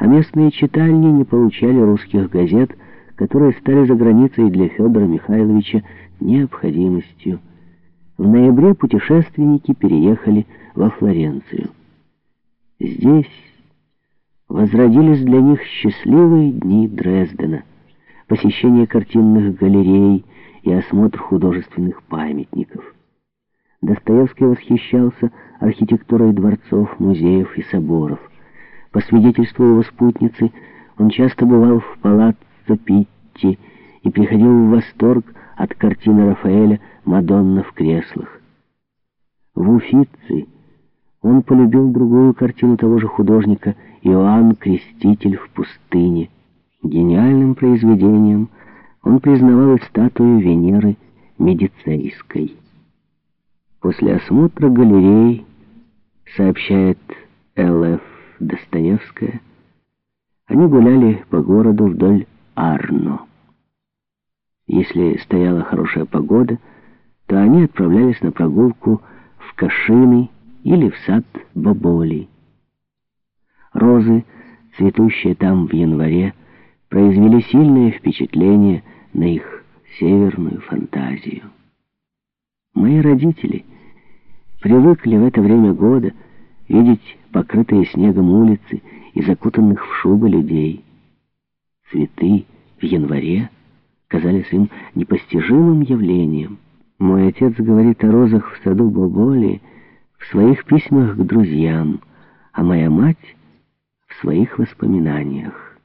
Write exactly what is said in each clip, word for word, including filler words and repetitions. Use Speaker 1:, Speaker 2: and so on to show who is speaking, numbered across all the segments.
Speaker 1: местные читальни не получали русских газет, которые стали за границей для Федора Михайловича необходимостью. В ноябре путешественники переехали во Флоренцию. Здесь возродились для них счастливые дни Дрездена, посещение картинных галерей и осмотр художественных памятников. Достоевский восхищался архитектурой дворцов, музеев и соборов. По свидетельству его спутницы, он часто бывал в палаццо Питти и приходил в восторг от картины Рафаэля «Мадонна в креслах». В Уффици он полюбил другую картину того же художника «Иоанн Креститель в пустыне». Гениальным произведением он признавал и статую Венеры Медицейской. После осмотра галерей, сообщает Эл Эф Достоевская, они гуляли по городу вдоль Арно. Если стояла хорошая погода, то они отправлялись на прогулку в Кашины или в сад Боболи. Розы, цветущие там в январе, произвели сильное впечатление на их северную фантазию. Мои родители привыкли в это время года видеть покрытые снегом улицы и закутанных в шубы людей. Цветы в январе казались им непостижимым явлением. Мой отец говорит о розах в саду Боболи в своих письмах к друзьям, а моя мать в своих воспоминаниях.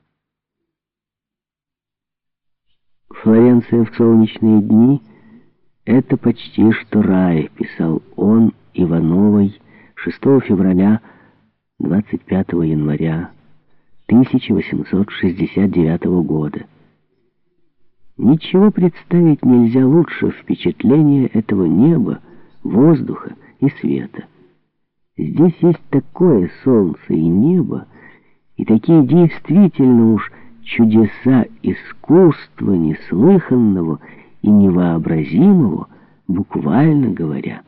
Speaker 1: Флоренция в солнечные дни — это почти что рай, писал он Ивановой шестого февраля двадцать пятого января тысяча восемьсот шестьдесят девятого года. Ничего представить нельзя лучше впечатления этого неба, воздуха и света. Здесь есть такое солнце и небо, и такие действительно уж чудеса искусства неслыханного и невообразимого, буквально говоря.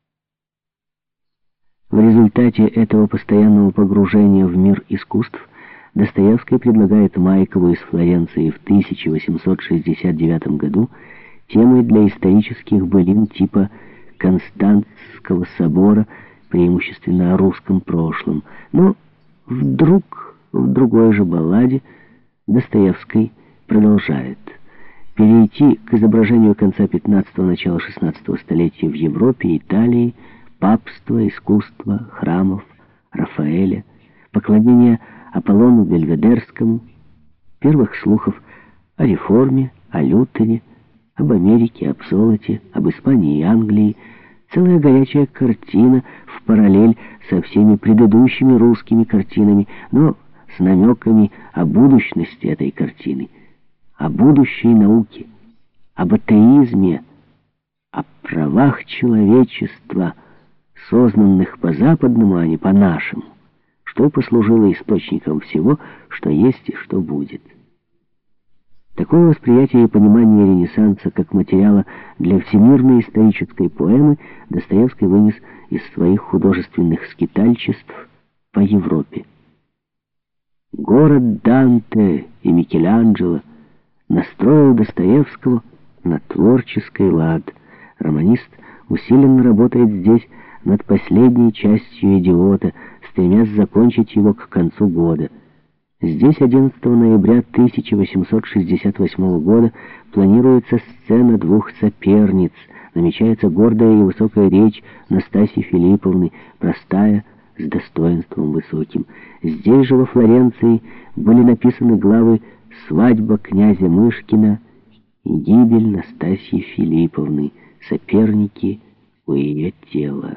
Speaker 1: В результате этого постоянного погружения в мир искусств Достоевский предлагает Майкову из Флоренции в тысяча восемьсот шестьдесят девятом году темой для исторических былин типа Константского собора, преимущественно о русском прошлом. Но вдруг в другой же балладе Достоевский продолжает: перейти к изображению конца пятнадцатого, начала шестнадцатого столетия в Европе, Италии, папства, искусства, храмов, Рафаэля, поклонения Аполлону Бельведерскому, первых слухов о реформе, о Лютере, об Америке, об золоте, об Испании и Англии, целая горячая картина в параллель со всеми предыдущими русскими картинами, но с намеками о будущности этой картины, о будущей науке, об атеизме, о правах человечества, сознанных по-западному, а не по-нашему, что послужило источником всего, что есть и что будет. Такое восприятие и понимание Ренессанса как материала для всемирной исторической поэмы Достоевский вынес из своих художественных скитальчеств по Европе. Город Данте и Микеланджело настроил Достоевского на творческий лад. Романист усиленно работает здесь над последней частью «Идиота», стремясь закончить его к концу года. Здесь одиннадцатого ноября тысяча восемьсот шестьдесят восьмого года планируется сцена двух соперниц, намечается гордая и высокая речь Настасьи Филипповны, простая, с достоинством высоким. Здесь же, во Флоренции, были написаны главы «Свадьба князя Мышкина» и «Гибель Настасьи Филипповны», соперники у ее тела.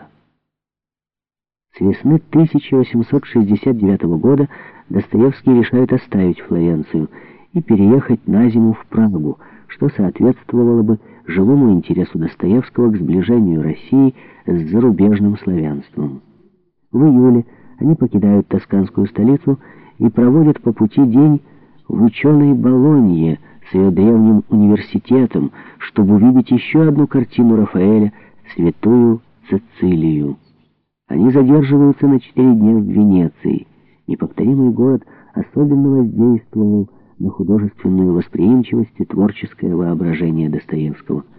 Speaker 1: С весны тысяча восемьсот шестьдесят девятого года Достоевский решает оставить Флоренцию и переехать на зиму в Прагу, что соответствовало бы живому интересу Достоевского к сближению России с зарубежным славянством. В июле они покидают тосканскую столицу и проводят по пути день в ученой Болонье с ее древним университетом, чтобы увидеть еще одну картину Рафаэля «Святую Цицилию». Они задерживаются на четыре дня в Венеции. Неповторимый город особенно воздействовал на художественную восприимчивость и творческое воображение Достоевского.